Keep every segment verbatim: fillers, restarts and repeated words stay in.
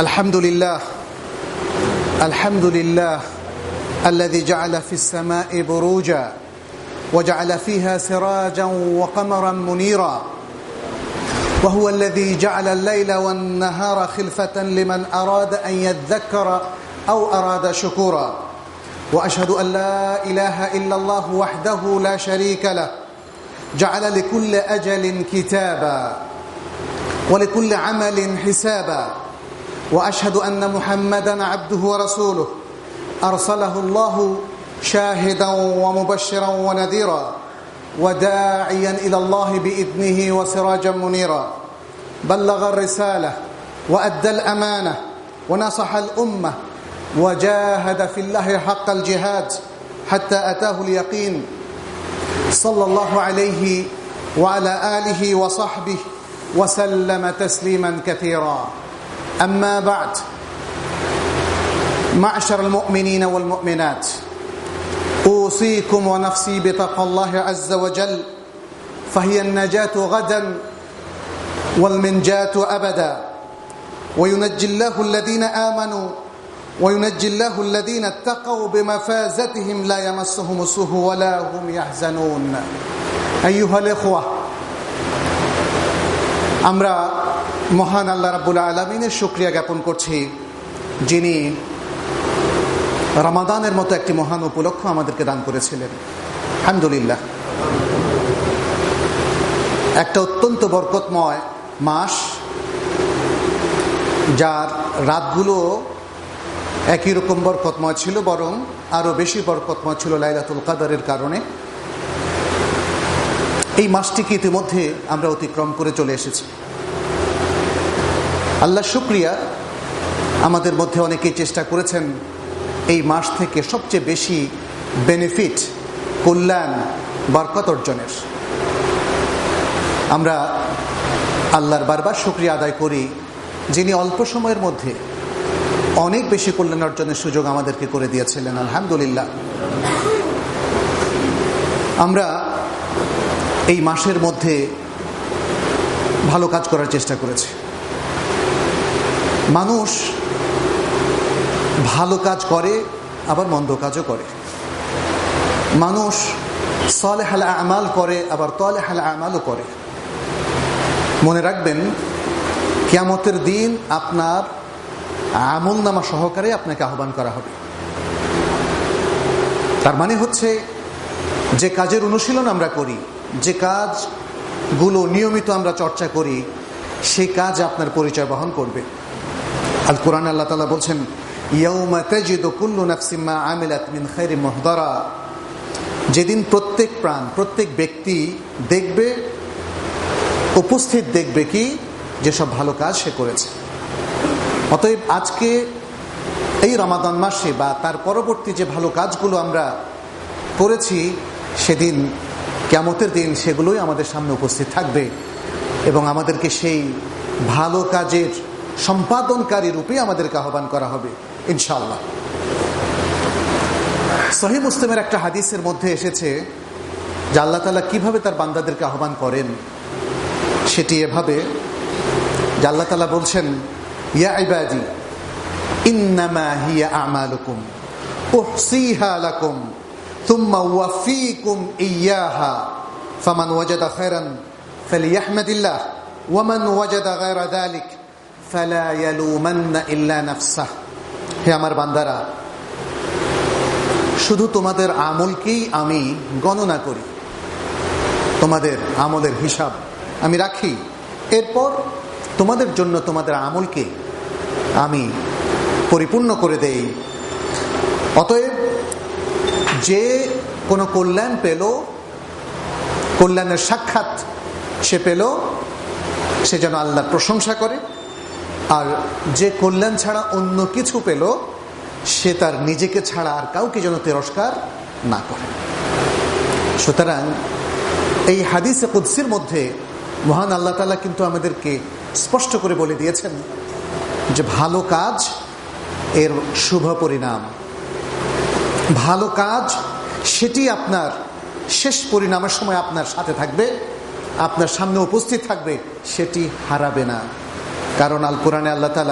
الحمد لله الحمد لله الذي جعل في السماء بروجا وجعل فيها سراجا وقمرا منيرا وهو الذي جعل الليل والنهار خلفة لمن أراد أن يذكر أو أراد شكورا وأشهد أن لا إله إلا الله وحده لا شريك له جعل لكل أجل كتابا ولكل عمل حسابا وأشهد أن محمدا عبده ورسوله أرسله الله شاهدا ومبشرا ونذيرا وداعيا إلى الله بإذنه وسراجا منيرا بلغ الرسالة وأدى الأمانة ونصح الأمة وجاهد في الله حق الجهاد حتى أتاه اليقين صلى الله عليه وعلى آله وصحبه وسلم تسليما كثيرا أما بعد معشر المؤمنين والمؤمنات أوصيكم ونفسي بتقوى الله عز وجل فهي النجاة غدا والمنجاة أبدا وينجي الله الذين آمنوا وينجي الله الذين اتقوا بمفازتهم لا يمسهم السوء ولا هم يحزنون أيها الإخوة আমরা মহান আল্লাহ রাব্বুল আলামিনের শুকরিয়া জ্ঞাপন করছি যিনি রমাদানের মতো একটি মহান উপলক্ষ আমাদেরকে দান করেছিলেন। আলহামদুলিল্লাহ, একটা অত্যন্ত বরকতময় মাস, যার রাতগুলো একই রকম বরকতময় ছিল, বরং আরো বেশি বরকতময় ছিল লাইলাতুল কদরের কারণে। এই মাসটিকে ইতিমধ্যে আমরা অতিক্রম করে চলে এসেছি। আল্লাহ শুকরিয়া, আমাদের মধ্যে অনেকেই চেষ্টা করেছেন এই মাস থেকে সবচেয়ে বেশি বেনিফিট, কল্যাণ, বরকত অর্জনের। আমরা আল্লাহর বারবার শুকরিয়া আদায় করি যিনি অল্প সময়ের মধ্যে অনেক বেশি কল্যাণ অর্জনের সুযোগ আমাদেরকে করে দিয়েছিলেন। আলহামদুলিল্লাহ, আমরা এই মাসের মধ্যে ভালো কাজ করার চেষ্টা করেছি। মানুষ ভালো কাজ করে, আবার মন্দ কাজও করে। মানুষ সালেহাল আমাল করে, আবার তালেহাল আমালও করে। মনে রাখবেন, কিয়ামতের দিন আপনার আমল নামা সহকারে আপনাকে আহ্বান করা হবে। তার মানে হচ্ছে, যে কাজের অনুশীলন আমরা করি, যে কাজগুলো নিয়মিত আমরা চর্চা করি, সেই কাজ আপনার পরিচয় বহন করবে। আল কোরআন আল্লাহ তাআলা বলছেন, ইয়াউমা তাজিদু কুল্লু নাফসিন মা আমিলাত মিন খায়রিন মুহদারা, যেদিন প্রত্যেক প্রাণ, প্রত্যেক ব্যক্তি দেখবে, উপস্থিত দেখবে কি, যেসব ভালো কাজ সে করেছে। অতএব আজকে এই রমাদান মাসে বা তার পরবর্তী যে ভালো কাজগুলো আমরা করেছি, সেদিন কিয়ামতের দিন সেগুলোই আমাদের সামনে উপস্থিত থাকবে এবং আমাদেরকে সেই ভালো কাজের সম্পাদনকারী রূপে আমাদেরকে আহ্বান করা হবে ইনশাআল্লাহ। সহিহ মুসলিমের একটা হাদিসের মধ্যে এসেছে যে আল্লাহ তাআলা কিভাবে তার বান্দাদেরকে আহ্বান করেন, সেটি এভাবে যে আল্লাহ তাআলা বলছেন, ইয়া ইবাদি ইন্নামা হিয়া আমালুকুম উহসিহা লাকুম সুম্মা ওয়াফিকুম ইয়াহা ফামান ওয়াজাদা খায়রান ফালিয়াহমাদিল্লাহ ওয়ামান ওয়াজাদা গায়রা যালিক ফালা ইয়ালুমান্না ইল্লা নাফসাহ। হে আমার বান্দারা, শুধু তোমাদের আমলকেই আমি গণনা করি, তোমাদের আমলের হিসাব আমি রাখি, এরপর তোমাদের জন্য তোমাদের আমলকে আমি পরিপূর্ণ করে দেই। অতএব যে কোনো কল্যাণ পেল, কল্যাণের সাক্ষাৎ সে পেল, সে যেন আল্লাহর প্রশংসা করে, আর যে কল্যাণ ছাড়া অন্য কিছু পেল, সে তার নিজেকে ছাড়া আর কাউকে যেন তিরস্কার না করে। সুতরাং এই হাদিসে কুদসির মধ্যে মহান আল্লাহ তাআলা কিন্তু আমাদেরকে স্পষ্ট করে বলে দিয়েছেন যে ভালো কাজ এর শুভ পরিণাম, ভালো কাজ সেটি আপনার শেষ পরিণামের সময় আপনার সাথে থাকবে, আপনার সামনে উপস্থিত থাকবে, সেটি হারাবে না। কারণ আল কোরআনে আল্লাহ তাআলা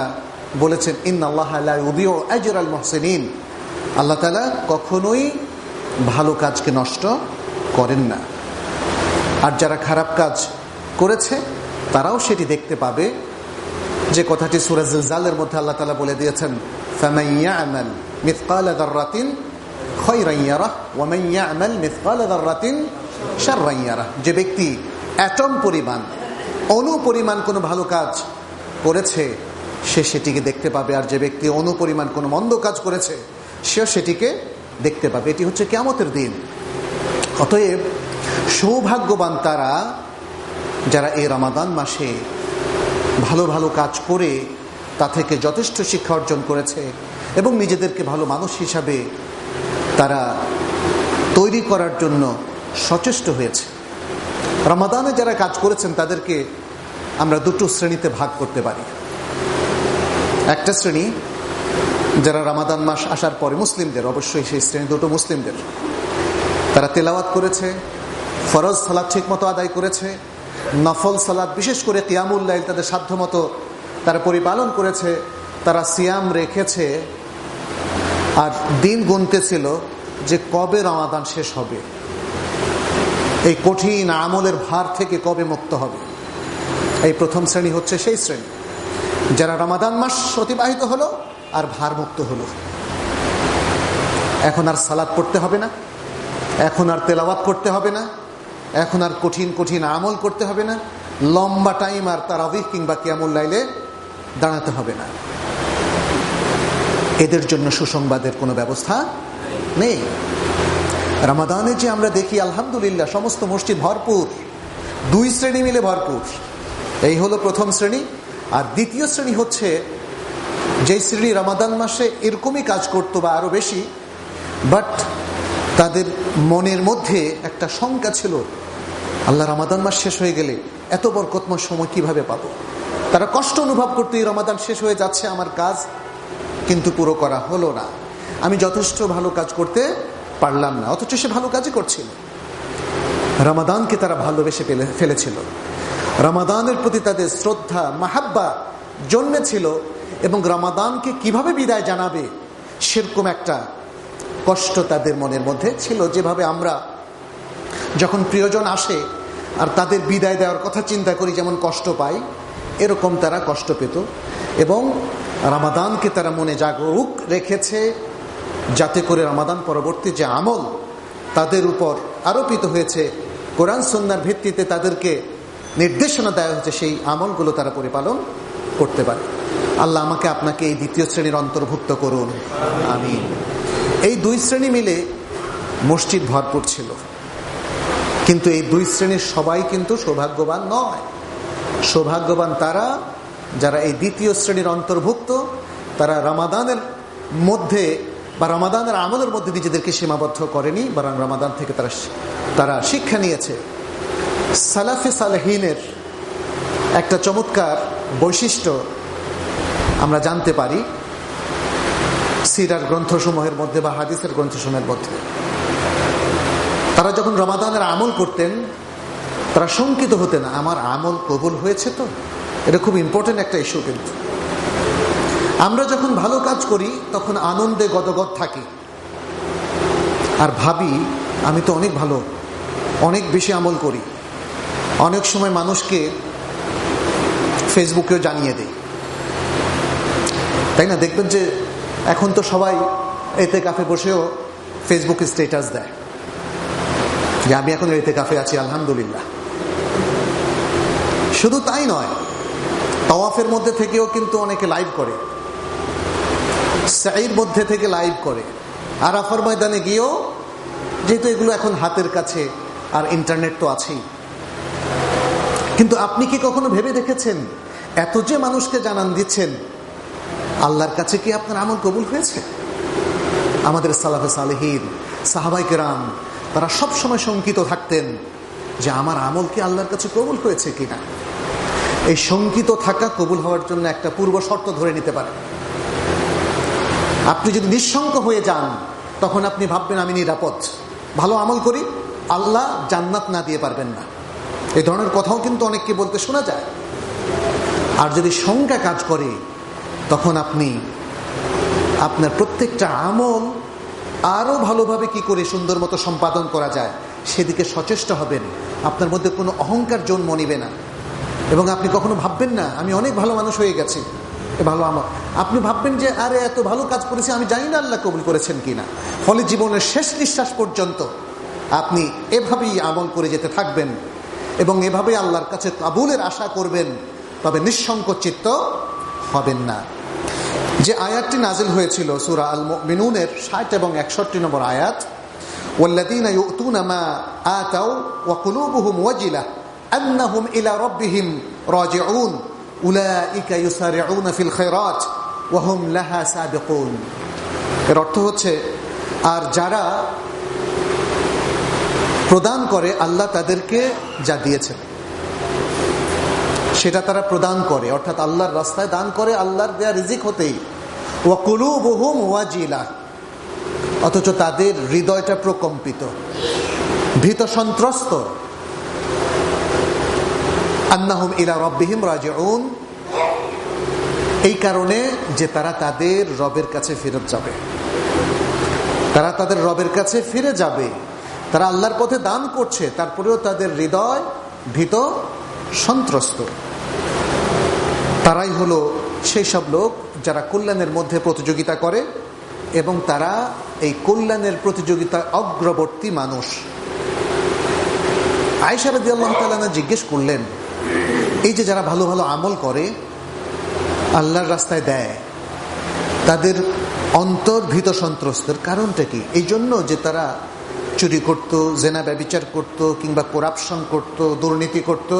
বলেছেন ইন্নাল্লাহা লা ইউযিউ আজরাল মুহসিনিন, আল্লাহ তাআলা কখনোই ভালো কাজকে নষ্ট করেন না। আর যারা খারাপ কাজ করেছে তারাও সেটি দেখতে পাবে, যে কথাটি সূরা জিলজালের মধ্যে আল্লাহ তাআলা বলে দিয়েছেন ফামান ইয়া'মাল মিসকালা যাররাতিন খায়রান ইয়ারাহ ওয়া মান ইয়া'মাল মিসকালা যাররাতিন শাররান ইয়ারাহ। যে ব্যক্তি অ্যাটম পরিমাণ, অণু পরিমাণ কোনো ভালো কাজ করেছে সে সেটিকে দেখতে পাবে, আর যে ব্যক্তি অণু পরিমাণ কোনো মন্দ কাজ করেছে সেও সেটিকে দেখতে পাবে। এটি হচ্ছে কিয়ামতের দিন। অতএব সৌভাগ্যবান তারা যারা এই রমাদান মাসে ভালো ভালো কাজ করে তা থেকে যথেষ্ট শিক্ষা অর্জন করেছে এবং নিজেদেরকে ভালো মানুষ হিসাবে তারা তৈরি করার জন্য সচেষ্ট হয়েছে। রমাদানে যারা কাজ করেছেন তাদেরকে আমরা দুটো শ্রেণীতে ভাগ করতে পারি। একটা শ্রেণী যারা রমাদান মাস আসার পরে মুসলিমদের, অবশ্যই সেই শ্রেণী দুটো মুসলিমদের, তারা তেলাওয়াত করেছে, ফরজ সালাত ঠিক মতো আদায় করেছে, নফল সালাত বিশেষ করে কিয়ামুল লাইল তাদের সাধ্যমতো তারা পরিপালন করেছে, তারা সিয়াম রেখেছে আর দিন গুনতেছিল যে কবে রমাদান শেষ হবে, এই কঠিন আমলের ভার থেকে কবে মুক্ত হবে। এই প্রথম শ্রেণী হচ্ছে সেই শ্রেণী যারা রমাদান মাস অতিবাহিত হলো আর ভার মুক্ত হলো। এখন আর সালাত পড়তে হবে না, এখন আর তেলাওয়াত করতে হবে না, এখন আর কঠিন কঠিন আমল করতে হবে না, লম্বা টাইম আর তারাবিহ কিংবা কিয়ামুল লাইলে দাঁড়াতে হবে না। এদের জন্য সুসংবাদের কোনো ব্যবস্থা নেই। রমাদানে যে আমরা দেখি আলহামদুলিল্লাহ সমস্ত মসজিদ ভরপুর, দুই শ্রেণী মিলে ভরপুর। এই হলো প্রথম শ্রেণী। আর দ্বিতীয় শ্রেণী হচ্ছে যে শ্রেণী রমাদান মাসে এরকমই কাজ করতো বা আরো বেশি, বাট তাদের মনের মধ্যে একটা শঙ্কা ছিল, আল্লাহ রমাদান মাস শেষ হয়ে গেলে এত বরকতময় সময় কিভাবে পাবো। তারা কষ্ট অনুভব করতো এই রমাদান শেষ হয়ে যাচ্ছে, আমার কাজ কিন্তু পুরো করা হলো না, আমি যথেষ্ট ভালো কাজ করতে পারলাম না। অথচ সে ভালো কাজই করছিল, রমাদানকে তারা ভালোবেসে ফেলেছিল, রমাদানের প্রতি তাদের শ্রদ্ধা মাহাব্বা জন্মেছিল এবং রমাদানকে কিভাবে বিদায় জানাবে সেরকম একটা কষ্ট তাদের মনের মধ্যে ছিল। যেভাবে আমরা যখন প্রিয়জন আসে আর তাদের বিদায় দেওয়ার কথা চিন্তা করি যেমন কষ্ট পাই, এরকম তারা কষ্ট পেত এবং রমাদানকে তারা মনে জাগরুক রেখেছে যাতে করে রমাদান পরবর্তী যে আমল তাদের উপর আরোপিত হয়েছে, কোরআন সুন্নাহর ভিত্তিতে তাদেরকে নির্দেশনা দেওয়া হয়েছে, সেই আমলগুলো তারা পরিপালন করতে পারে। আল্লাহ আমাকে আপনাকে এই দ্বিতীয় শ্রেণীর অন্তর্ভুক্ত করুন, আমিন। এই দুই শ্রেণী মিলে মসজিদ ভরপুর ছিল, কিন্তু এই দুই শ্রেণীর সবাই কিন্তু সৌভাগ্যবান নয়। সৌভাগ্যবান তারা যারা এই দ্বিতীয় শ্রেণীর অন্তর্ভুক্ত, তারা রমাদানের মধ্যে বা রমাদানের আমলের মধ্যে নিজেদেরকে সীমাবদ্ধ করেনি, বরং রমাদান থেকে তারা তারা শিক্ষা নিয়েছে। সালাফে সালেহিনের একটা চমৎকার বৈশিষ্ট্য আমরা জানতে পারি সিরার গ্রন্থসমূহের মধ্যে বা হাদিসের গ্রন্থসমূহের মধ্যে। তারা যখন রমাদানের আমল করতেন তারা শঙ্কিত হতেন, আমার আমল কবুল হয়েছে তো। এটা খুব ইম্পর্টেন্ট একটা ইস্যু। কিন্তু আমরা যখন ভালো কাজ করি তখন আনন্দে গদগদ থাকি আর ভাবি আমি তো অনেক ভালো, অনেক বেশি আমল করি। অনেক সময় মানুষকে ফেসবুকেও জানিয়ে দেই, তাই না? দেখবেন যে এখন তো সবাই এতে কাফে বসেও ফেসবুকে স্ট্যাটাস দেয় যে আমি এখন এতে কাফে আছি, আলহামদুলিল্লাহ। শুধু তাই নয়, তাওয়াফের মধ্যে থেকেও কিন্তু অনেকে লাইভ করে, সাইর মধ্যে থেকে লাইভ করে, আরাফার ময়দানে গিয়েও, যেহেতু এগুলো এখন হাতের কাছে আর ইন্টারনেট তো আছেই। কিন্তু আপনি কি কখনো ভেবে দেখেছেন এত যে মানুষকে জানান দিচ্ছেন, আল্লাহর কাছে কি আপনার আমল কবুল হয়েছে? আমাদের সালাফে সালেহিন সাহাবায়ে কেরাম তারা সব সময় শঙ্কিত থাকতেন যে আমার আমল কি আল্লাহর কাছে কবুল হয়েছে কিনা। এই শঙ্কিত থাকা কবুল হওয়ার জন্য একটা পূর্ব শর্ত ধরে নিতে পারেন। আপনি যদি নিঃশঙ্ক হয়ে যান তখন আপনি ভাববেন আমি নিরাপদ, ভালো আমল করি, আল্লাহ জান্নাত না দিয়ে পারবেন না। এই ধরনের কথাও কিন্তু অনেককে বলতে শোনা যায়। আর যদি শঙ্কা কাজ করে তখন আপনি আপনার প্রত্যেকটা আমল আরো ভালোভাবে কি করে সুন্দর মতো সম্পাদন করা যায় সেদিকে সচেষ্ট হবেন। আপনার মধ্যে কোনো অহংকার জন্ম নিবে না এবং আপনি কখনো ভাববেন না আমি অনেক ভালো মানুষ হয়ে গেছি, এ ভালো আমল। আপনি ভাববেন যে আরে এত ভালো কাজ করেছি, আমি জানি না আল্লাহ কবুল করেছেন কিনা। ফলে জীবনের শেষ নিঃশ্বাস পর্যন্ত আপনি এভাবেই আমল করে যেতে থাকবেন এবং এভাবেই আল্লাহর কাছে কাবুলের আশা করবেন, তবে নিঃসংকোচিত হবেন না। যে আয়াতটি নাজিল হয়েছিল সূরা আল মুমিনুনের ষাট এবং একষট্টি নম্বর আয়াত, ওয়াল্লাযীনা ইউতুনা মা আতাউ ওয়া কুলুবুহুম ওয়াজিলা আন্নাহুম ইলা রাব্বিহিম রাজিউন উলাইকা ইউসারিউনা ফিল খায়রাত ওয়া হুম লাহা সাবিকুন। এর অর্থ হচ্ছে, আর যারা প্রদান করে আল্লাহ তাদেরকে যা দিয়েছেন সেটা তারা প্রদান করে, অর্থাৎ আল্লাহর রাস্তায় দান করে আল্লাহর দেয়া রিজিক হতেই। ওয়া কুলুবুহুম ওয়াজিলা, অথচ তাদের হৃদয়টা প্রকম্পিত, ভীত সন্ত্রস্ত। আন্নাহুম ইলা রাব্বিহিম রাজিউন, এই কারণে যে তারা তাদের রবের কাছে ফেরত যাবে, তারা তাদের রবের কাছে ফিরে যাবে। তারা আল্লাহর পথে দান করছে, তারপরেও তাদের হৃদয় ভীত সন্ত্রস্ত। তারাই হলো সেই সব লোক যারা কল্যাণের মধ্যে প্রতিযোগিতা করে এবং তারা এই কল্যাণের প্রতিযোগিতায় অগ্রবর্তী মানুষ। আয়েশা রাদিয়াল্লাহু তাআলা জিজ্ঞেস করলেন, এই যে যারা ভালো ভালো আমল করে আল্লাহর রাস্তায় দেয়, তাদের অন্তর ভীত সন্ত্রস্তের কারণটা কি? এই জন্য যে তারা চুরি করত, জেনা ব্যভিচার করত, কিংবা করাপশন করত, দুর্নীতি করত?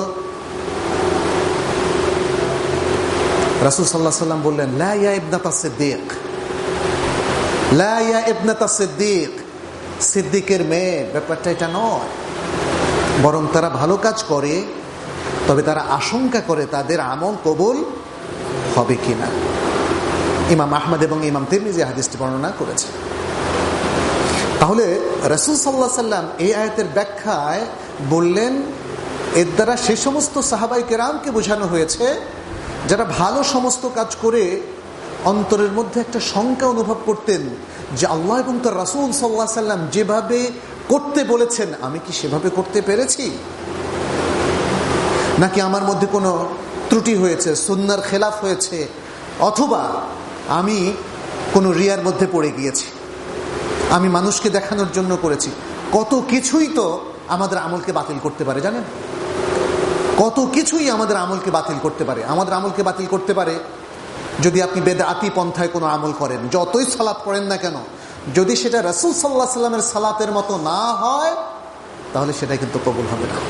রাসূল সাল্লাল্লাহু আলাইহি ওয়াসাল্লাম বললেন, লা ইয়া ইবনাতা সিদ্দিক, লা ইয়া ইবনাতা সিদ্দিক, সিদ্দিকের মেয়ে, ব্যাপারটা এটা নয়। বরং তারা ভালো কাজ করে, তবে তারা আশঙ্কা করে তাদের আমল কবুল হবে কিনা। ইমাম আহমদ এবং ইমাম তিরমিজি হাদিসটি বর্ণনা করেছে। তাহলে রাসূল সাল্লাল্লাহু আলাইহি ওয়াসাল্লাম এই আয়াতের ব্যাখ্যায় বললেন, এর দ্বারা সে সমস্ত সাহাবায়ে কেরামকে বোঝানো হয়েছে যারা ভালো সমস্ত কাজ করে অন্তরের মধ্যে একটা শঙ্কা অনুভব করতেন যে আল্লাহ এবং তার রাসূল সাল্লাল্লাহু আলাইহি ওয়াসাল্লাম যেভাবে করতে বলেছেন আমি কি সেভাবে করতে পেরেছি, নাকি আমার মধ্যে কোনো ত্রুটি হয়েছে, সুন্নাহর খেলাফ হয়েছে, অথবা আমি কোনো রিয়ার মধ্যে পড়ে গিয়েছি, আমি মানুষকে দেখানোর জন্য করেছি। কত কিছুই তো আমাদের আমলকে বাতিল করতে পারে, জানেন? কত কিছুই আমাদের আমলকে বাতিল করতে পারে। আমাদের আমলকে বাতিল করতে পারে যদি আপনি বেদআতি পন্থায় কোনো আমল করেন, যতই সালাত পড়েন না কেন, যদি সেটা রাসূল সাল্লাল্লাহু আলাইহি ওয়াসাল্লামের সালাতের মতো না হয় তাহলে সেটা কিন্তু কবুল হবে না।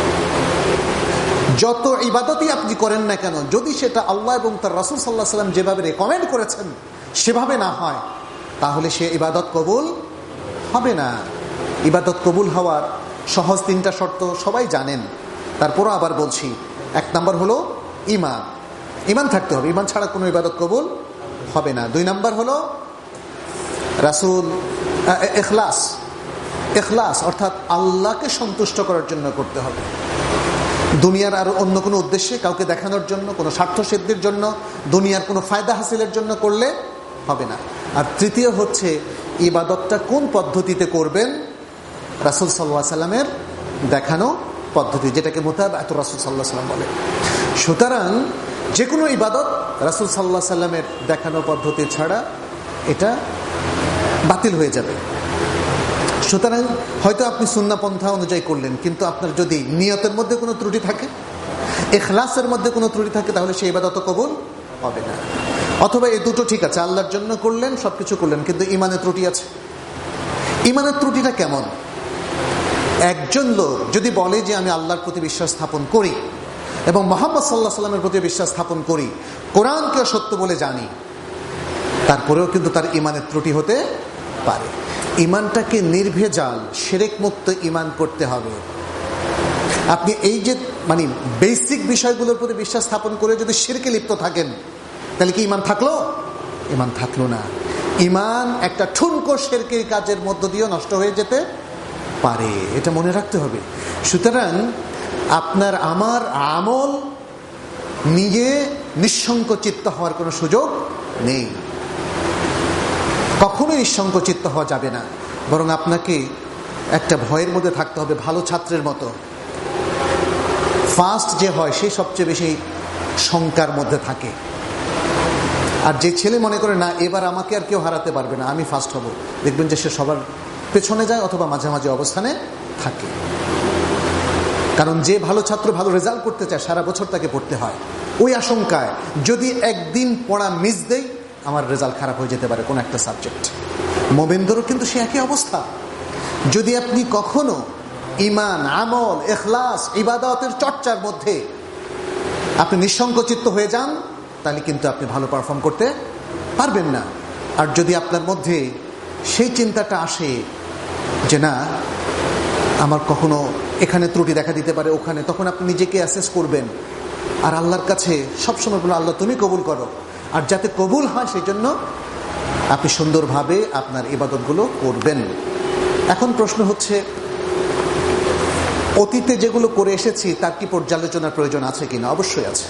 যত ইবাদতই আপনি করেন না কেন, যদি সেটা আল্লাহ এবং তার রাসূল সাল্লাল্লাহু আলাইহি ওয়াসাল্লাম যেভাবে রেকমেন্ড করেছেন সেভাবে না হয়, তাহলে সে ইবাদত কবুল হবে না। ইবাদত কবুল হওয়ার সহজ তিনটা শর্ত সবাই জানেন, তারপরও আবার বলছি। এক নাম্বার হলো ঈমান, ঈমান থাকতে হবে, ঈমান ছাড়া কোনো ইবাদত কবুল হবে না। দুই নাম্বার হলো রাসূল ইখলাস, ইখলাস অর্থাৎ আল্লাহকে সন্তুষ্ট করার জন্য করতে হবে। দুনিয়ার আর অন্য কোনো উদ্দেশ্যে, কাউকে দেখানোর জন্য, কোনো স্বার্থ সিদ্ধির জন্য, দুনিয়ার কোনো ফায়দা হাসিলের জন্য করলে হবে না। আর তৃতীয় হচ্ছে ইবাদতটা কোন পদ্ধতিতে করবেন, রাসূল সাল্লাল্লাহু আলাইহি ওয়াসাল্লামের দেখানো পদ্ধতি, যেটাকে মুতাবাআতুর রাসূল সাল্লাল্লাহু আলাইহি ওয়াসাল্লাম বলে। সুতরাং যে কোনো ইবাদত রাসূল সাল্লাল্লাহু আলাইহি ওয়াসাল্লামের দেখানো পদ্ধতি ছাড়া এটা বাতিল হয়ে যাবে। সুতরাং হয়তো আপনি সুন্নাহ পন্থা অনুযায়ী করলেন, কিন্তু আপনার যদি নিয়তের মধ্যে কোনো ত্রুটি থাকে, ইখলাসের মধ্যে কোনো ত্রুটি থাকে, তাহলে সেই ইবাদত কবুল হবে না। অথবা এই দুটো ঠিক আছে, আল্লাহর জন্য করলেন, সবকিছু করলেন, কিন্তু ঈমানের ত্রুটি আছে। ঈমানের ত্রুটিটা কেমন? একজন লোক যদি বলে যে আমি আল্লাহর প্রতি বিশ্বাস স্থাপন করি এবং মুহাম্মদ সাল্লাল্লাহু আলাইহি ওয়াসাল্লামের প্রতি বিশ্বাস স্থাপন করি, কোরআনকে সত্য বলে জানি, তারপরেও কিন্তু তার ঈমানের ত্রুটি হতে পারে। ঈমানটাকে নির্ভেজাল শিরক মুক্ত ঈমান করতে হবে। আপনি এই যে মানে বেসিক বিষয়গুলোর প্রতি বিশ্বাস স্থাপন করে যদি শিরকে লিপ্ত থাকেন, তাহলে কি ঈমান থাকলো? ঈমান থাকলো না। ঈমান একটা ঠুনকো শিরকের কাজের মধ্য দিয়ে নষ্ট হয়ে যেতে পারে, এটা মনে রাখতে হবে। সুতরাং আপনার আমার আমল নিজে নিঃসংকোচিত্ত হওয়ার কোনো সুযোগ নেই। কখনোই নিঃসংকোচিত্ত হওয়া যাবে না, বরং আপনাকে একটা ভয়ের মধ্যে থাকতে হবে, ভালো ছাত্রের মতো। ফার্স্ট যে হয় সে সবচেয়ে বেশি শঙ্কার মধ্যে থাকে, আর যে ছেলে মনে করে না এবার আমাকে আর কেউ হারাতে পারবে না, আমি ফার্স্ট হব, দেখবেন যে সে সবার পেছনে যায় অথবা মাঝামাঝি অবস্থানে থাকে। কারণ যে ভালো ছাত্র ভালো রেজাল্ট করতে চায় সারা বছর তাকে পড়তে হয়, ওই আশঙ্কায় যদি একদিন পড়া মিস দেই আমার রেজাল্ট খারাপ হয়ে যেতে পারে কোনো একটা সাবজেক্ট। মোমেনদেরও কিন্তু সে একই অবস্থা। যদি আপনি কখনো ঈমান, আমল, ইখলাস, ইবাদতের চর্চার মধ্যে আপনি নিঃসংকোচিত হয়ে যান, তাহলে কিন্তু আপনি ভালো পারফর্ম করতে পারবেন না। আর যদি আপনার মধ্যে সেই চিন্তাটা আসে যে না আমার কখনো এখানে ত্রুটি দেখা দিতে পারে ওখানে, তখন আপনি নিজেকে অ্যাসেস করবেন আর আল্লাহর কাছে সবসময় বলুন আল্লাহ তুমি কবুল করো, আর যাতে কবুল হয় সেই জন্য আপনি সুন্দরভাবে আপনার ইবাদতগুলো করবেন। এখন প্রশ্ন হচ্ছে অতীতে যেগুলো করে এসেছি তার কি পর্যালোচনার প্রয়োজন আছে কিনা? অবশ্যই আছে,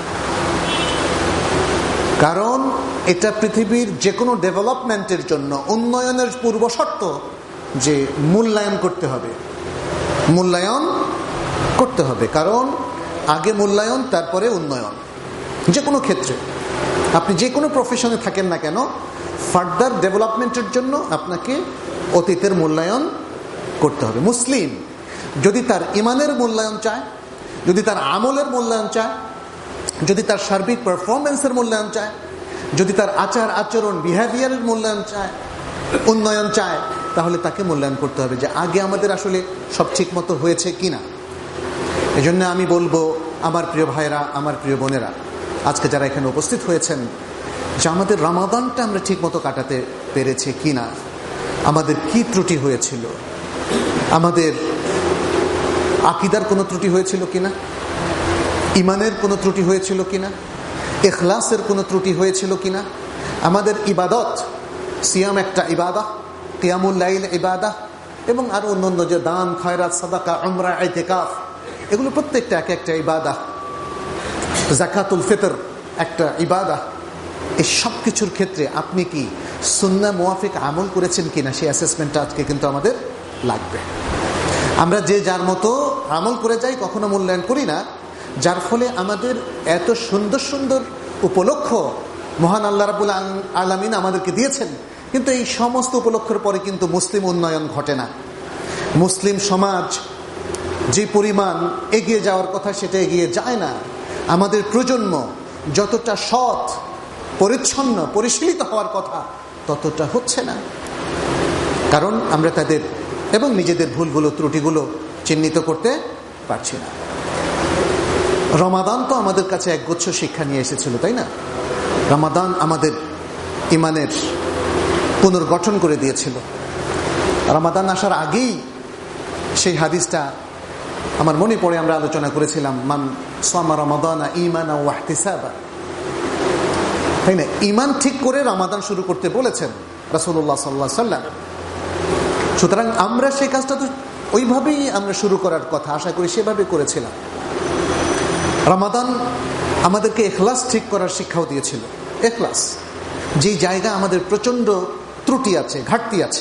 কারণ এটা পৃথিবীর যে কোনো ডেভেলপমেন্টের জন্য উন্নয়নের পূর্ব শর্ত যে মূল্যায়ন করতে হবে, মূল্যায়ন করতে হবে। কারণ আগে মূল্যায়ন তারপরে উন্নয়ন। যে কোনো ক্ষেত্রে আপনি যে কোনো প্রফেশনে থাকেন না কেন, ফার্দার ডেভেলপমেন্টের জন্য আপনাকে অতীতের মূল্যায়ন করতে হবে। মুসলিম যদি তার ইমানের মূল্যায়ন চায়, যদি তার আমলের মূল্যায়ন চায়, যদি তার সার্বিক পারফরমেন্সের মূল্যায়ন চায়, যদি তার আচার আচরণ বিহেভিয়ারের মূল্যায়ন চায়, উন্নয়ন চায়, তাহলে তাকে মূল্যায়ন করতে হবে যে আগে আমাদের আসলে সব ঠিক মতো হয়েছে কিনা। এই জন্য আমি বলবো আমার প্রিয় ভাইরা, আমার প্রিয় বোনেরা, আজকে যারা এখানে উপস্থিত হয়েছেন, যে আমাদের রমাদানটা আমরা ঠিক মতো কাটাতে পেরেছি কিনা, আমাদের কি ত্রুটি হয়েছিল, আমাদের আকীদার কোনো ত্রুটি হয়েছিল কিনা, ইমানের কোনো ত্রুটি হয়েছিল কিনা, ইখলাসের কোনো ত্রুটি হয়েছিল কিনা, আমাদের ইবাদত, সিয়াম একটা ইবাদা, কিয়ামুল লাইল ইবাদা, এবং আরো অন্যান্য যে দান, খয়রাত, সাদাকা, উমরা, ইতিকাফ, এগুলো প্রত্যেকটা এক একটা ইবাদা, যাকাতুল ফিতর একটা ইবাদা, এই সব কিছুর ক্ষেত্রে আপনি কি সুন্নাহ মুওয়াফিক আমল করেছেন কিনা সেই অ্যাসেসমেন্টটা আজকে কিন্তু আমাদের লাগবে। আমরা যে যার মতো আমল করে যাই, কখনো মূল্যায়ন করি না, যার ফলে আমাদের এত সুন্দর সুন্দর উপলক্ষ মহান আল্লাহ রাব্বুল আলামিন আমাদেরকে দিয়েছেন, কিন্তু এই সমস্ত উপলক্ষের পরে কিন্তু মুসলিম উন্নয়ন ঘটে না। মুসলিম সমাজ যে পরিমাণ এগিয়ে যাওয়ার কথা সেটা এগিয়ে যায় না। আমাদের প্রজন্ম যতটা সৎ, পরিচ্ছন্ন, পরিশীলিত হওয়ার কথা ততটা হচ্ছে না, কারণ আমরা তাদের এবং নিজেদের ভুলগুলো, ত্রুটিগুলো চিহ্নিত করতে পারছি না। রমাদান তো আমাদের কাছে একগুচ্ছ শিক্ষা নিয়ে এসেছিল, তাই না? রমাদান আমাদের ইমানের পুনর্গঠন করে দিয়েছিল। রমাদান আসার আগেই সেই হাদিসটা আমার মনে পড়ে, আমরা আলোচনা করেছিলাম, মান সামা রমাদানা ঈমানা ওয়া ইহতিসাবা, তাই না? ঈমান ঠিক করে রমাদান শুরু করতে বলেছেন রাসূলুল্লাহ সাল্লাল্লাহু আলাইহি ওয়াসাল্লাম। সুতরাং আমরা সেই কাজটা তো ওইভাবেই আমরা শুরু করার কথা, আশা করি সেভাবে করেছিলাম। রমাদান আমাদেরকে ইখলাস ঠিক করার শিক্ষাও দিয়েছিল। ইখলাস, যে জায়গা আমাদের প্রচন্ড ত্রুটি আছে, ঘাটতি আছে।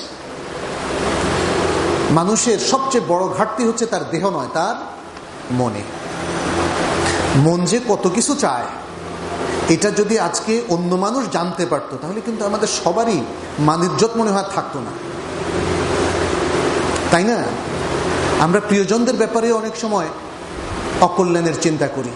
মানুষের সবচেয়ে বড় ঘাটতি হচ্ছে তার দেহ নয়, তার মনে। মন যে কত কিছু চায়, এটা যদি আজকে অন্য মানুষ জানতে পারতো, তাহলে কিন্তু আমাদের সবারই মান-ইজ্জত মনে হয় থাকতো না, তাই না? আমরা প্রিয়জনদের ব্যাপারে অনেক সময় অকল্যাণের চিন্তা করি,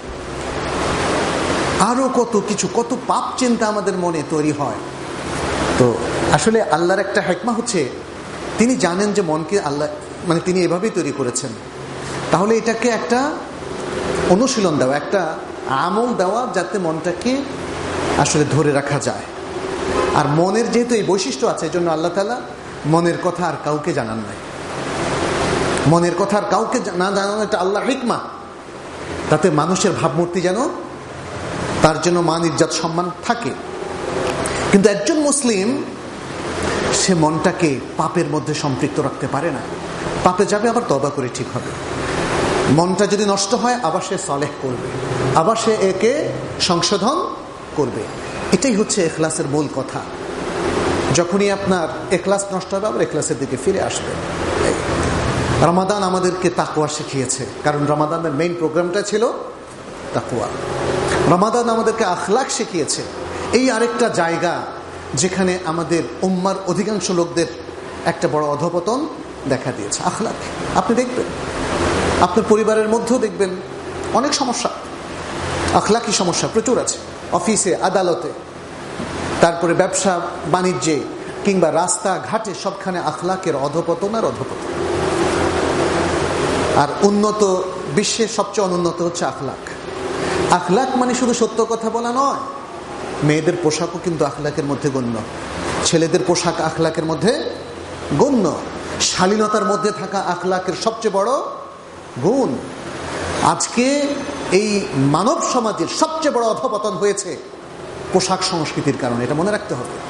আরো কত কিছু, কত পাপ চিন্তা আমাদের মনে তৈরি হয়। তো আসলে আল্লাহর একটা হিকমা হচ্ছে, তিনি জানেন যে মনকে আল্লাহ মানে তিনি এভাবেই তৈরি করেছেন। তাহলে এটাকে একটা অনুশীলন দেওয়া, একটা আমল দেওয়া, যাতে মনটাকে আসলে ধরে রাখা যায়। আর মনের যেহেতু এই বৈশিষ্ট্য আছে, এই জন্য আল্লাহ তাআলা মনের কথা আর কাউকে জানান নাই। মনের কথা আর কাউকে না জানানো এটা আল্লাহর হিকমা, তাতে মানুষের ভাবমূর্তি যেন, তার জন্য মান, ইজ্জত, সম্মান থাকে। কিন্তু একজন মুসলিম সে মনটাকে পাপের মধ্যে সম্পৃক্ত রাখতে পারে না। পাপে যাবে, আবার তওবা করে ঠিক হবে। মনটা যদি নষ্ট হয়, আবার সে সালেহ করবে। আবার সে একে সংশোধন করবে। এটাই হচ্ছে ইখলাসের মূল কথা। যখনই আপনার ইখলাস নষ্ট হবে আবার ইখলাসের দিকে ফিরে আসবে। রমাদান আমাদেরকে তাকওয়া শিখিয়েছে, কারণ রমাদানের মেইন প্রোগ্রামটা ছিল তাকওয়া। রমাদান আমাদেরকে আখলাক শিখিয়েছে। এই আরেকটা জায়গা যেখানে আমাদের উম্মার অধিকাংশ লোকদের একটা বড় অধঃপতন দেখা দিয়েছে, আখলাক। আপনি দেখবেন আপনার পরিবারের মধ্যেও দেখবেন অনেক সমস্যা, আখলাকি সমস্যা প্রচুর আছে। অফিসে, আদালতে, তারপরে ব্যবসা বাণিজ্যে, কিংবা রাস্তা ঘাটে, সবখানে আখলাকের অধঃপতন আর অধঃপতন। আর উন্নত বিশ্বের সবচেয়ে অনুন্নত হচ্ছে আখলাক। আখলাক মানে শুধু সত্য কথা বলা নয়, মেয়েদের পোশাকও কিন্তু আখলাকের মধ্যে গণ্য, ছেলেদের পোশাক আখলাকের মধ্যে গণ্য। শালীনতার মধ্যে থাকা আখলাকের সবচেয়ে বড় গুণ। আজকে এই মানব সমাজের সবচেয়ে বড় অধঃপতন হয়েছে পোশাক সংস্কৃতির কারণে, এটা মনে রাখতে হবে।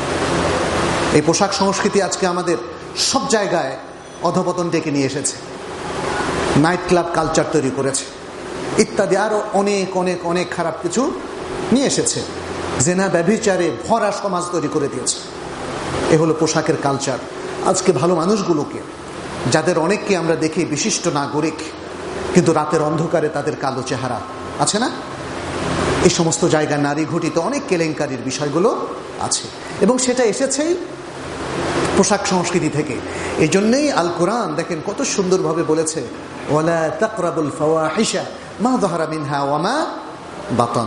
এই পোশাক সংস্কৃতি আজকে আমাদের সব জায়গায় অধঃপতন ডেকে নিয়ে এসেছে, নাইট ক্লাব কালচার তৈরি করেছে, ইত্যাদি আরো অনেক অনেক অনেক খারাপ কিছু নিয়ে এসেছে। জেনা ব্যভিচারে ভরা সমাজ তৈরি করে দিয়েছে। এ হলো পোশাকের কালচার। আজকে ভালো মানুষগুলোকে, যাদের অনেককে আমরা দেখি বিশিষ্ট নাগরিক, কিন্তু রাতের অন্ধকারে তাদের কালো চেহারা আছে না, এই সমস্ত জায়গায় নারী ঘটিত অনেক কেলেঙ্কারির বিষয়গুলো আছে, এবং সেটা এসেছেই পোশাক সংস্কৃতি থেকে। এই জন্যই আল কোরআন দেখেন কত সুন্দরভাবে বলেছে, ওয়ালা তাকরাবুল ফাওয়াহিশা মা যাহারা মিনহা ওয়া মা বাতান।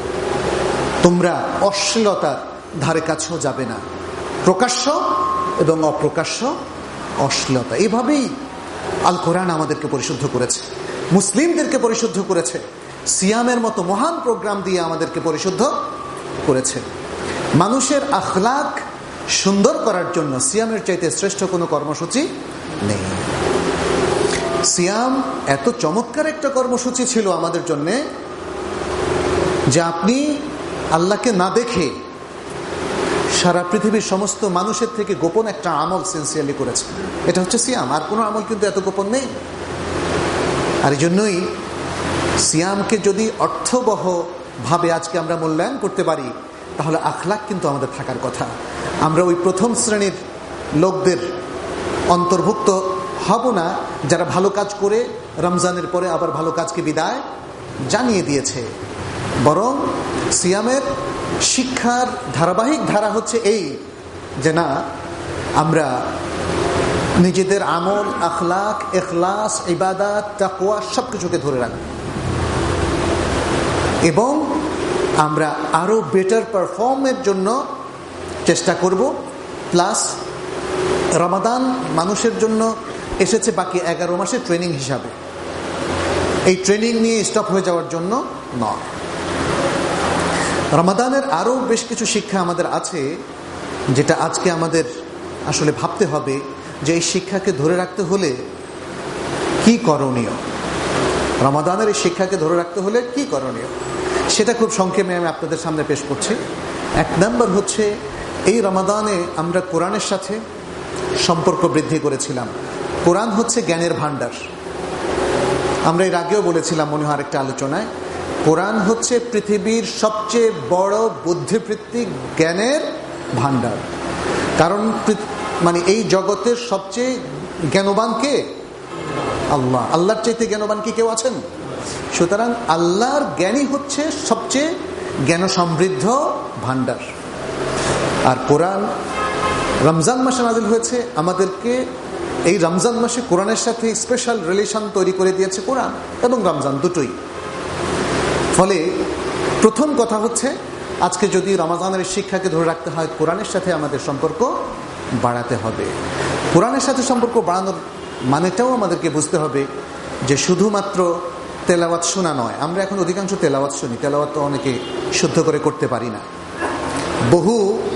তোমরা অশ্লীলতার ধারে কাছেও যাবে না, প্রকাশ্য এবং অপ্রকাশ্য অশ্লীলতা। এইভাবেই আল কোরআন আমাদেরকে পরিশুদ্ধ করেছে, মুসলিমদেরকে পরিশুদ্ধ করেছে, সিয়ামের মতো মহান প্রোগ্রাম দিয়ে আমাদেরকে পরিশুদ্ধ করেছে। মানুষের আখলাক সুন্দর করার জন্য সিয়ামের চাইতে শ্রেষ্ঠ কোনো কর্মসূচি নেই। সিয়াম এত চমৎকার একটা কর্মসূচি ছিল আমাদের জন্য, যে আপনি আল্লাহকে না দেখে সারা পৃথিবীর সমস্ত মানুষের থেকে গোপন একটা আমল সিনসিয়ারলি করেছে। এটা হচ্ছে সিয়াম। আর কোনো আমল কিন্তু এত গোপন নেই। আর এই জন্যই সিয়ামকে যদি অর্থবহ ভাবে আজকে আমরা মূল্যায়ন করতে পারি, তাহলে আখলাক কিন্তু আমাদের থাকার কথা। আমরা ওই প্রথম শ্রেণীর লোকদের অন্তর্ভুক্ত হব না যারা ভালো কাজ করে রমজানের পরে আবার ভালো কাজকে বিদায় জানিয়ে দিয়েছে। বরং সিয়ামের শিক্ষার ধারাবাহিক ধারা হচ্ছে এই, যে না, আমরা নিজেদের আমল, আখলাক, ইখলাস, ইবাদত, তাকওয়া সবকিছুকে ধরে রাখব, এবং আমরা আরো বেটার পারফর্মের জন্য চেষ্টা করব। প্লাস রমাদান মানুষের জন্য এসেছে বাকি এগারো মাসের ট্রেনিং হিসাবে, এই ট্রেনিং নিয়ে স্টপ হয়ে যাওয়ার জন্য নয়। রমাদানের আরো বেশ কিছু শিক্ষা আমাদের আছে, যেটা আজকে আমাদের আসলে ভাবতে হবে যে এই শিক্ষাকে ধরে রাখতে হলে কি করণীয়। রমাদানের এই শিক্ষাকে ধরে রাখতে হলে কি করণীয়, সেটা খুব সংক্ষেপে আমি আপনাদের সামনে পেশ করছি। এক নম্বর হচ্ছে, এই রমাদানে আমরা কোরআনের সাথে সম্পর্ক বৃদ্ধি করেছিলাম। কোরআন হচ্ছে জ্ঞানের ভান্ডার। আমরা এর আগেও বলেছিলাম মনে হয় আরেকটা আলোচনায়, কোরআন হচ্ছে পৃথিবীর সবচেয়ে বড় বুদ্ধিবৃত্তিক জ্ঞানের ভান্ডার। কারণ মানে এই জগতের সবচেয়ে জ্ঞানবান কে? আল্লাহ। আল্লাহর চাইতে জ্ঞানবান কি কেউ আছেন? সুতরাং আল্লাহর জ্ঞানই হচ্ছে সবচেয়ে জ্ঞান সমৃদ্ধ ভান্ডার। আর কোরআন রমজান মাসে নাজিল হয়েছে, আমাদেরকে এই রমজান মাসে কোরআনের সাথে স্পেশাল রিলেশন তৈরি করে দিয়েছে কোরআন এবং রমজান দুটোই। ফলে প্রথম কথা হচ্ছে, আজকে যদি রমজানের শিক্ষাকে ধরে রাখতে হয়, কোরআনের সাথে আমাদের সম্পর্ক বাড়াতে হবে। কোরআনের সাথে সম্পর্ক বাড়ানোর মানেটাও আমাদেরকে বুঝতে হবে যে শুধুমাত্র তেলাওয়াত শোনা নয়। আমরা এখন অধিকাংশ তেলাওয়াত শুনি, তেলাওয়াত তো অনেকে শুদ্ধ করে করতে পারি না। বহু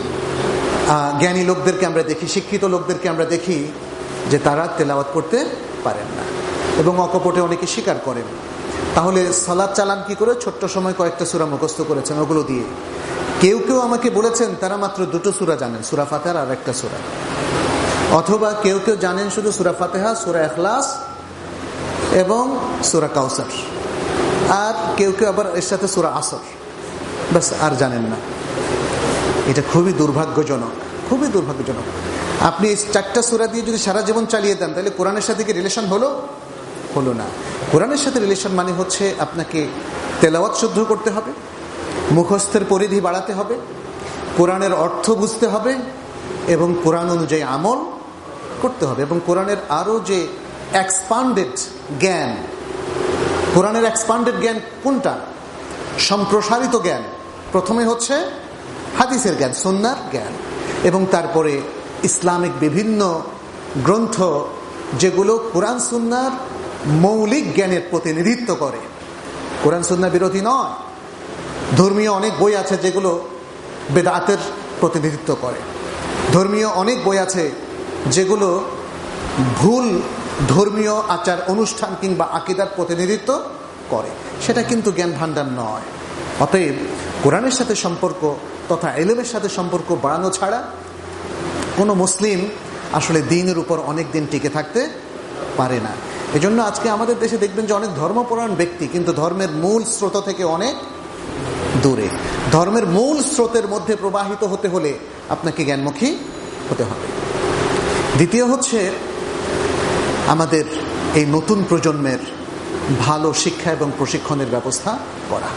জ্ঞানী লোকদেরকে আমরা দেখি, শিক্ষিত লোকদেরকে আমরা দেখি যে তারা তেলাওয়াত করতে পারেন না, এবং অকপটে অনেকে স্বীকার করেন। তাহলে সালাত চালান কি করে? ছোট্ট সময় কয়েকটা সূরা মুখস্থ করেছেন, ওগুলো দিয়ে। কেউ কেউ আমাকে বলেছেন তারা মাত্র দুটো সূরা জানেন, সূরা ফাতিহা আর একটা সূরা। অথবা কেউ কেউ জানেন শুধু সূরা ফাতিহা, সূরা ইখলাস এবং সূরা কাউসার। আর কেউ কেউ আবার এর সাথে সূরা আসর, বাস আর জানেন না। এটা খুবই দুর্ভাগ্যজনক, খুবই দুর্ভাগ্যজনক। আপনি এই চারটা সূরা দিয়ে যদি সারা জীবন চালিয়ে দেন, তাহলে কোরআনের সাথে কি রিলেশন হলো? হলো না। কোরআনের সাথে রিলেশন মানে হচ্ছে আপনাকে তেলাওয়াত শুদ্ধ করতে হবে, মুখস্থের পরিধি বাড়াতে হবে, কোরআনের অর্থ বুঝতে হবে এবং কোরআন অনুযায়ী আমল করতে হবে। এবং কোরআনের আরো যে এক্সপান্ডেড জ্ঞান, কোরআনের এক্সপান্ডেড জ্ঞান কোনটা? সম্প্রসারিত জ্ঞান। প্রথমে হচ্ছে হাদিসের জ্ঞান, সুন্নাহর জ্ঞান, এবং তারপরে ইসলামিক বিভিন্ন গ্রন্থ যেগুলো কোরআন সুন্নাহর মৌলিক জ্ঞানের প্রতিনিধিত্ব করে, কোরআন সুন্নাহ বিরোধী নয়। ধর্মীয় অনেক বই আছে যেগুলো বেদাতের প্রতিনিধিত্ব করে, ধর্মীয় অনেক বই আছে যেগুলো ভুল ধর্মীয় আচার অনুষ্ঠান কিংবা আকীদার প্রতিনিধিত্ব করে, সেটা কিন্তু জ্ঞান ভান্ডার নয়। অতএব কোরআনের সাথে সম্পর্ক তথা ইলমের সাথে সম্পর্ক বাড়ানো ছাড়া কোনো মুসলিম আসলে দ্বীনের উপর অনেক দিন টিকে থাকতে পারে না। এজন্য আজকে আমাদের দেশে দেখবেন যে অনেক ধর্মপরায়ণ ব্যক্তি কিন্তু ধর্মের মূল স্রোত থেকে অনেক দূরে। ধর্মের মূল স্রোতের মধ্যে প্রবাহিত হতে হলে আপনাকে জ্ঞানমুখী হতে হবে। দ্বিতীয় হচ্ছে আমাদের এই নতুন প্রজন্মের ভালো শিক্ষা এবং প্রশিক্ষণের ব্যবস্থা করা।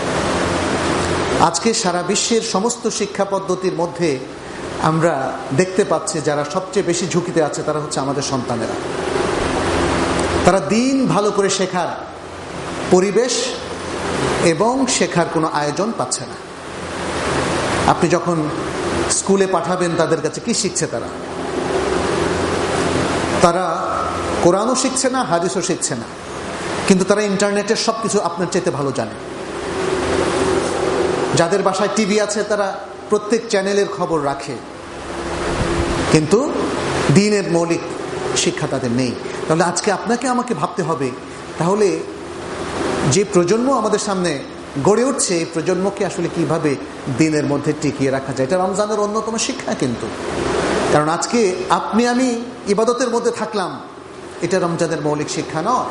আজকে সারা বিশ্বের সমস্ত শিক্ষা পদ্ধতির মধ্যে আমরা দেখতে পাচ্ছি যারা সবচেয়ে বেশি ঝুঁকিতে আছে তারা হচ্ছে আমাদের সন্তানেরা। তারা দিন ভালো করে শেখার পরিবেশ এবং শেখার কোনো আয়োজন পাচ্ছে না। আপনি যখন স্কুলে পাঠাবেন তাদের কাছে কি শিখছে? তারা তারা কোরআনও শিখছে না, হাদিসও শিখছে না, কিন্তু তারা ইন্টারনেটের সবকিছু আপনার চাইতে ভালো জানে। যাদের বাসায় টিভি আছে তারা প্রত্যেক চ্যানেলের খবর রাখে, কিন্তু দ্বীনের মৌলিক শিক্ষা তাদের নেই। তাহলে আজকে আপনাকে আমাকে ভাবতে হবে, তাহলে যে প্রজন্ম আমাদের সামনে গড়ে উঠছে এই প্রজন্মকে আসলে কিভাবে দ্বীনের মধ্যে টিকিয়ে রাখা যায়। এটা রমজানের অন্যতম শিক্ষা কিন্তু, কারণ আজকে আপনি আমি ইবাদতের মধ্যে থাকলাম, এটা রমজানের মৌলিক শিক্ষা নয়।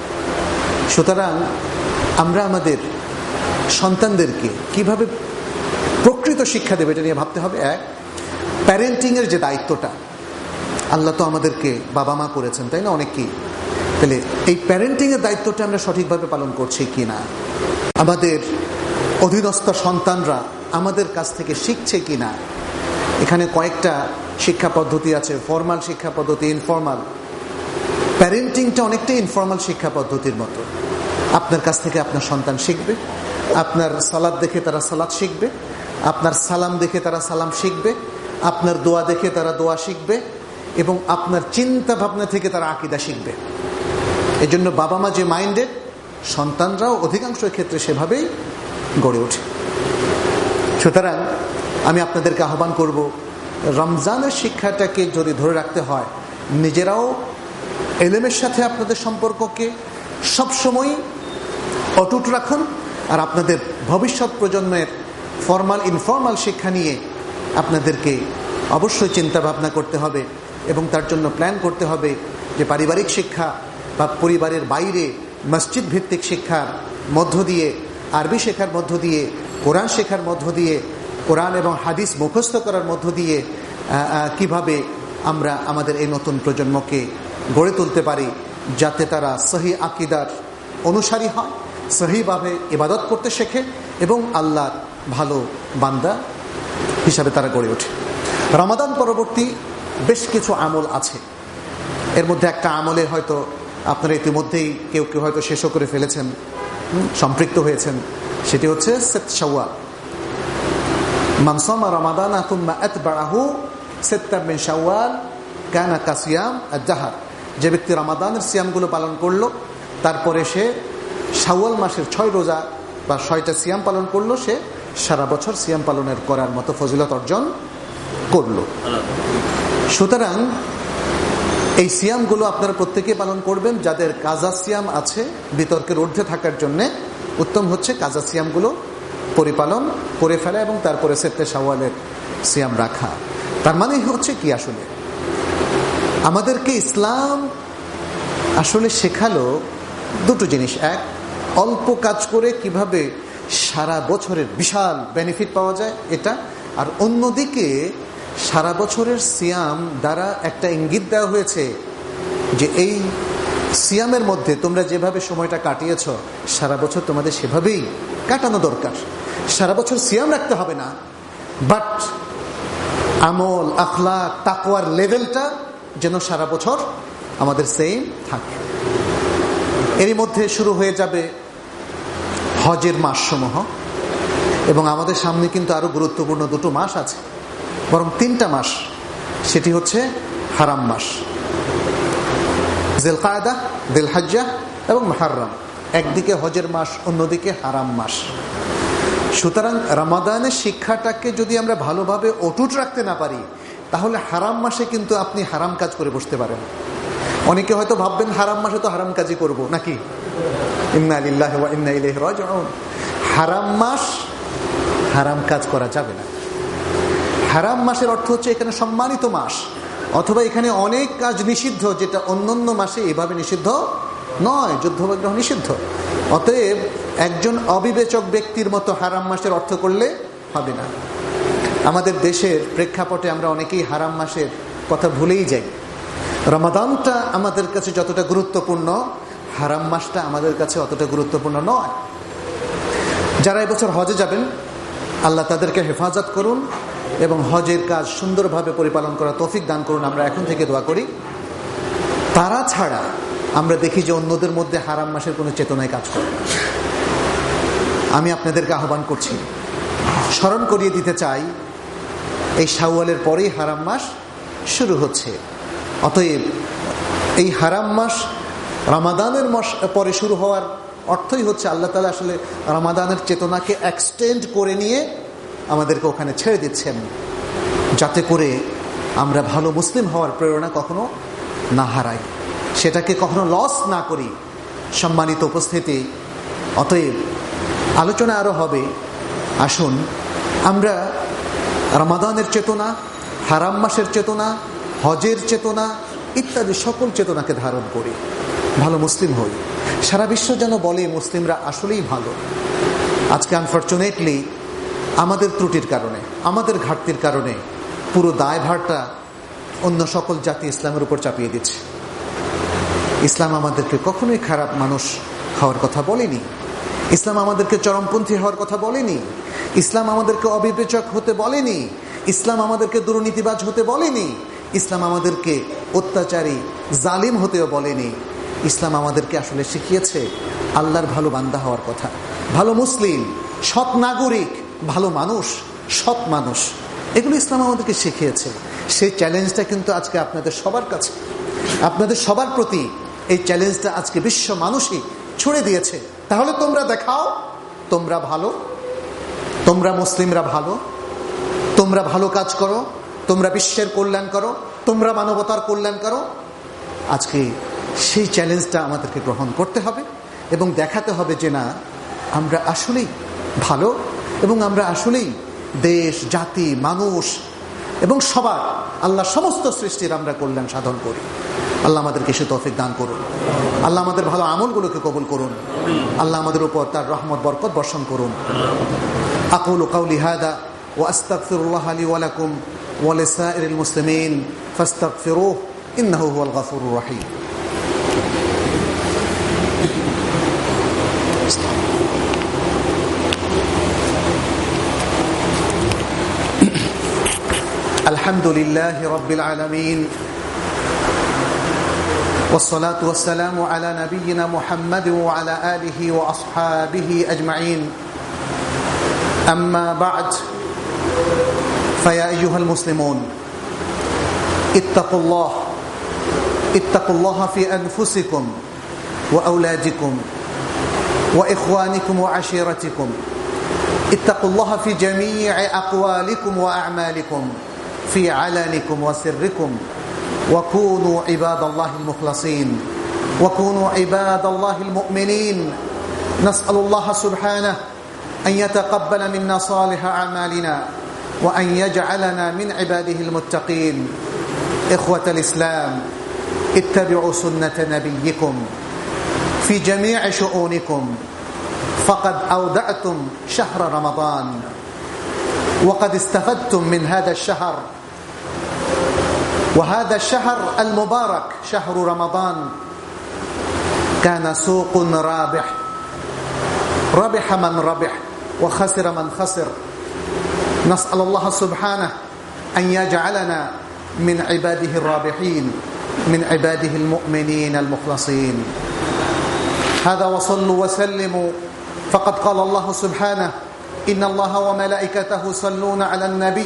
সুতরাং আমরা আমাদের সন্তানদেরকে কিভাবে প্রকৃত শিক্ষা দেবে এটা নিয়ে ভাবতে হবে। এক, প্যারেন্টিংয়ের যে দায়িত্বটা, আল্লাহ তো আমাদেরকে বাবা মা করেছেন, তাই না, অনেক কি। তাহলে এই প্যারেন্টিংয়ের দায়িত্বটা আমরা সঠিকভাবে পালন করছি কি না, আমাদের অধীনস্থ সন্তানরা আমাদের কাছ থেকে শিখছে কি না। এখানে কয়েকটা শিক্ষা পদ্ধতি আছে, ফর্মাল শিক্ষা পদ্ধতি, ইনফর্মাল। প্যারেন্টিংটা অনেকটা ইনফর্মাল শিক্ষা পদ্ধতির মতো। আপনার কাছ থেকে আপনার সন্তান শিখবে, আপনার সালাত দেখে তারা সালাত শিখবে, আপনার সালাম দেখে তারা সালাম শিখবে, আপনার দোয়া দেখে তারা দোয়া শিখবে, এবং আপনার চিন্তা ভাবনা থেকে তারা আকীদা শিখবে। এই জন্য বাবা মা যে মাইন্ডেড, সন্তানরাও অধিকাংশ ক্ষেত্রে সেভাবেই গড়ে ওঠে। সুতরাং আমি আপনাদেরকে আহ্বান করব, রমজানের শিক্ষাটাকে যদি ধরে রাখতে হয়, নিজেরাও ইলমের সাথে আপনাদের সম্পর্ককে সবসময় অটুট রাখুন, আর আপনাদের ভবিষ্যৎ প্রজন্মের ফর্মাল ইনফর্মাল শিক্ষা নিয়ে আপনাদেরকে অবশ্যই চিন্তা ভাবনা করতে হবে এবং তার জন্য প্ল্যান করতে হবে যে পারিবারিক শিক্ষা বা পরিবারের বাইরে মসজিদ ভিত্তিক শিক্ষার মধ্য দিয়ে, আরবি শেখার মধ্য দিয়ে, কোরআন শেখার মধ্য দিয়ে, কোরআন এবং হাদিস মুখস্থ করার মধ্য দিয়ে কিভাবে আমরা আমাদের এই নতুন প্রজন্মকে গড়ে তুলতে পারি, যাতে তারা সহি আকীদার অনুসারী হয়, সহিভাবে ইবাদত করতে শেখে এবং আল্লাহর ভালো বান্দা হিসাবে তারা গড়ে ওঠে। রমাদান পরবর্তী বেশ কিছু আমল আছে, এর মধ্যে একটা আমলে হয়তো আপনারা ইতিমধ্যেই কেউ কেউ হয়তো শেষও করে ফেলেছেন, সম্পৃক্ত হয়েছেন, সেটি হচ্ছে সিত শাওয়াল। মান সামা রমাদান সুম্মা আতবাআহু সিত্তাম মিন শাওয়াল কানা কাসিয়াম আদ-দাহর। যে ব্যক্তি রমাদানের সিয়ামগুলো পালন করলো, তারপরে সে শাওয়াল মাসের ছয় রোজা বা ছয়টা সিয়াম পালন করলো, সে সারা বছর সিয়াম পালনের করার মতো ফজিলত অর্জন করলো। সুতরাং এই সিয়ামগুলো আপনারা প্রত্যেকে পালন করবেন। যাদের কাজা সিয়াম আছে, বিতর্কের ঊর্ধ্বে থাকার জন্য উত্তম হচ্ছে কাজা সিয়ামগুলো পরিপালন করে ফেলা এবং তারপরে সেপ্টে শাওয়ালের সিয়াম রাখা। তার মানে হচ্ছে কি, আসলে আমাদেরকে ইসলাম আসলে শেখালো দুটো জিনিস। এক, অল্প কাজ করে কিভাবে সারা বছরের বিশাল বেনিফিট পাওয়া যায় এটা। আর অন্যদিকে সারা বছরের সিয়াম দ্বারা একটা ইঙ্গিত দেওয়া হয়েছে যে এই সিয়ামের মধ্যে তোমরা যেভাবে সময়টা কাটিয়েছ সারা বছর তোমাদের সেভাবেই কাটানো দরকার। সারা বছর সিয়াম রাখতে হবে না, বাট আমল, আখলাক, তাকওয়ার লেভেলটা যেন সারা বছর আমাদের সেম থাকে। এরই মধ্যে শুরু হয়ে যাবে হজের মাসসমূহ, এবং আমাদের সামনে কিন্তু আরো গুরুত্বপূর্ণ দুটো মাস আছে, বরং তিনটা মাস। সেটি হচ্ছে হারাম মাস, জিলকায়দা, দিলহজ্জা এবং মুহররম। একদিকে হজের মাস, অন্যদিকে হারাম মাস। সুতরাং রমাদানের শিক্ষাটাকে যদি আমরা ভালোভাবে অটুট রাখতে না পারি, তাহলে হারাম মাসে কিন্তু আপনি হারাম কাজ করে বসতে পারেন। অনেকে হয়তো ভাববেন হারাম মাসে তো হারাম কাজই করব নাকি। ইন্না লিল্লাহি ওয়া ইন্না ইলাইহি রাজিউন। হারাম মাস হারাম কাজ করা যাবে না। হারাম মাসের অর্থ হচ্ছে এখানে সম্মানিত মাস, অথবা এখানে অনেক কাজ নিষিদ্ধ যেটা অন্যান্য মাসে এভাবে নিষিদ্ধ নয়, যুদ্ধ বিগ্রহ নিষিদ্ধ। অতএব একজন অবিবেচক ব্যক্তির মতো হারাম মাসের অর্থ করলে হবে না। আমাদের দেশের প্রেক্ষাপটে আমরা অনেকেই হারাম মাসের কথা ভুলেই যাই। রমাদানটা আমাদের কাছে যতটা গুরুত্বপূর্ণ, হারাম মাসটা আমাদের কাছে অতটা গুরুত্বপূর্ণ নয়। যারা এবছর হজে যাবেন, আল্লাহ তাদেরকে হেফাজত করুন এবং হজের কাজ সুন্দরভাবে পরিপালন করা তৌফিক দান করুন, আমরা এখন থেকে দোয়া করি। তারা ছাড়া আমরা দেখি যে অন্যদের মধ্যে হারাম মাসের কোনো চেতনায় কাজ করে। আমি আপনাদেরকে আহ্বান করছি, স্মরণ করিয়ে দিতে চাই, এই শাওয়ালের পরেই হারাম মাস শুরু হচ্ছে। অতএব এই হারাম মাস রমাদানের মাস পরে শুরু হওয়ার অর্থই হচ্ছে আল্লাহ তাআলা আসলে রমাদানের চেতনাকে এক্সটেন্ড করে নিয়ে আমাদেরকে ওখানে ছেড়ে দিচ্ছেন, যাতে করে আমরা ভালো মুসলিম হওয়ার প্রেরণা কখনো না হারাই, সেটাকে কখনো লস না করি। সম্মানিত উপস্থিতি, অতএব আলোচনা আরো হবে। আসুন আমরা রমাদানের চেতনা, হারাম মাসের চেতনা, হজের চেতনা ইত্যাদি সকল চেতনাকে ধারণ করি, ভালো মুসলিম হই। সারা বিশ্ব যেন বলে মুসলিমরা আসলেই ভালো। আজকে আনফরচুনেটলি আমাদের ত্রুটির কারণে, আমাদের ঘাটতির কারণে পুরো দায়ভারটা অন্য সকল জাতি ইসলামের উপর চাপিয়ে দিচ্ছে। ইসলাম আমাদেরকে কখনোই খারাপ মানুষ হওয়ার কথা বলেনি। ইসলাম আমাদেরকে চরমপন্থী হওয়ার কথা বলেনি। ইসলাম আমাদেরকে অবিবেচক হতে বলেনি। ইসলাম আমাদেরকে দুর্নীতিবাজ হতে বলেনি। ইসলাম আমাদেরকে অত্যাচারী, জালিম হতেও বলেনি। ইসলাম আমাদেরকে আসলে শিখিয়েছে আল্লাহর ভালো বান্দা হওয়ার কথা, ভালো মুসলিম, সৎ নাগরিক, ভালো মানুষ, সৎ মানুষ। এগুলো ইসলাম আমাদেরকে শিখিয়েছে। সেই চ্যালেঞ্জটা কিন্তু আজকে আপনাদের সবার কাছে, আপনাদের সবার প্রতি এই চ্যালেঞ্জটা আজকে বিশ্ব মানুষই ছুড়ে দিয়েছে। তাহলে তোমরা দেখাও তোমরা ভালো, তোমরা মুসলিমরা ভালো, তোমরা ভালো কাজ করো, তোমরা বিশ্বের কল্যাণ করো, তোমরা মানবতার কল্যাণ করো। আজকে সেই চ্যালেঞ্জটা আমাদেরকে গ্রহণ করতে হবে এবং দেখাতে হবে যে না, আমরা আসলেই ভালো এবং আমরা আসলেই দেশ, জাতি, মানুষ এবং সবার, আল্লাহ সমস্ত সৃষ্টির আমরা কল্যাণ সাধন করি। আল্লাহ আমাদেরকে সে তৌফিক দান করুন। আল্লাহ আমাদের ভালো আমলগুলোকে কবুল করুন। আল্লাহ আমাদের উপর তার রহমত বরকত বর্ষণ করুন। আকুলু কাউলি হাদা ওয়া আস্তাগফিরুল্লাহ লি ওয়া লাকুম ওয়া লিসাইরিল মুসলিমিন ফাস্তাগফিরুহু ইন্নাহু হুয়াল গফুরুর রহিম। আলহামদুলিল্লাহি রাব্বিল আলামিন والصلاة والسلام على نبينا محمد وعلى آله وأصحابه أجمعين. أما بعد، فيا أيها المسلمون اتقوا الله اتقوا الله في أنفسكم وأولادكم وإخوانكم وعشيرتكم. اتقوا الله في جميع أقوالكم وأعمالكم، في علانكم وسركم. وكونوا عباد الله المخلصين، وكونوا عباد الله المؤمنين. نسأل الله سبحانه أن يتقبل منا صالح أعمالنا وأن يجعلنا من عباده المتقين. إخوة الإسلام، اتبعوا سنة نبيكم في جميع شؤونكم فقد أودعتم شهر رمضان وقد استفدتم من هذا الشهر. وهذا الشهر المبارك شهر رمضان كان سوق رابح، ربح من ربح وخسر من خسر. نسأل الله سبحانه أن يجعلنا من عباده الرابحين، من عباده المؤمنين المخلصين. هذا وصلوا وسلموا، فقد قال الله سبحانه: إن الله وملائكته يصلون على النبي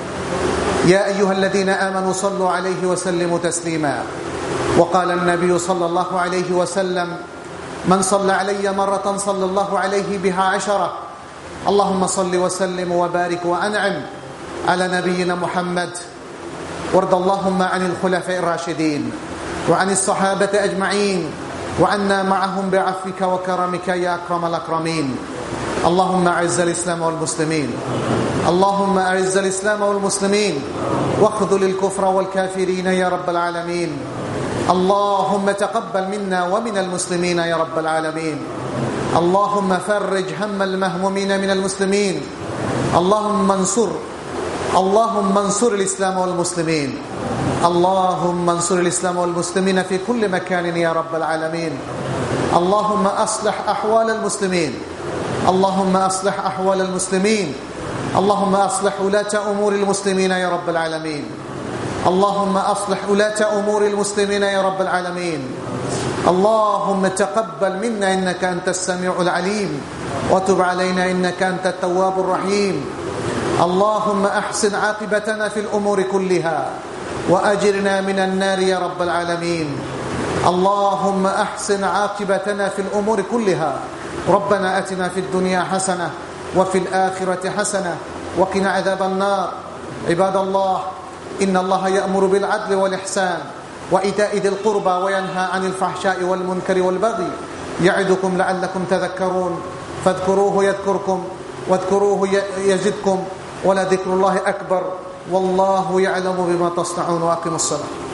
يا أيها الذين آمنوا صلوا عليه وسلموا تسليما. وقال النبي صلى الله عليه وسلم: من صلى علي مرة صلى الله عليه بها عشرة. اللهم صل وسلم وبارك وأنعم على نبينا محمد، وارض اللهم عن الخلفاء الراشدين وعن الصحابة أجمعين، وعنا معهم بعفوك وكرمك يا أكرم الأكرمين. اللهم أعز الإسلام والمسلمين، اللهم أعز الإسلام والمسلمين واخذل الكفر والكافرين يا رب العالمين. اللهم تقبل منا ومن المسلمين يا رب العالمين. اللهم فرج هم المهمومين من المسلمين. اللهم انصر اللهم انصر الإسلام والمسلمين. اللهم انصر الإسلام والمسلمين في كل مكان يا رب العالمين. اللهم أصلح أحوال المسلمين، اللهم أصلح أحوال المسلمين. اللهم أصلح ولاة أمور المسلمين يا رب العالمين. اللهم أصلح ولاة أمور المسلمين يا رب العالمين. اللهم تقبل منا إنك أنت السميع العليم، وتب علينا إنك أنت التواب الرحيم. اللهم أحسن عاقبتنا في الأمور كلها وأجرنا من النار يا رب العالمين. اللهم أحسن عاقبتنا في الأمور كلها. ربنا أتنا في الدنيا حسنة وفي الآخرة حسنة وقنا عذاب النار. عباد الله، إن الله يأمر بالعدل والإحسان وإيتاء ذي القربى وينهى عن الفحشاء والمنكر والبغي، يعظكم لعلكم تذكرون. فاذكروه يذكركم واذكروه يزدكم ولذكر الله أكبر، والله يعلم بما تصنعون. وأقيموا الصلاة.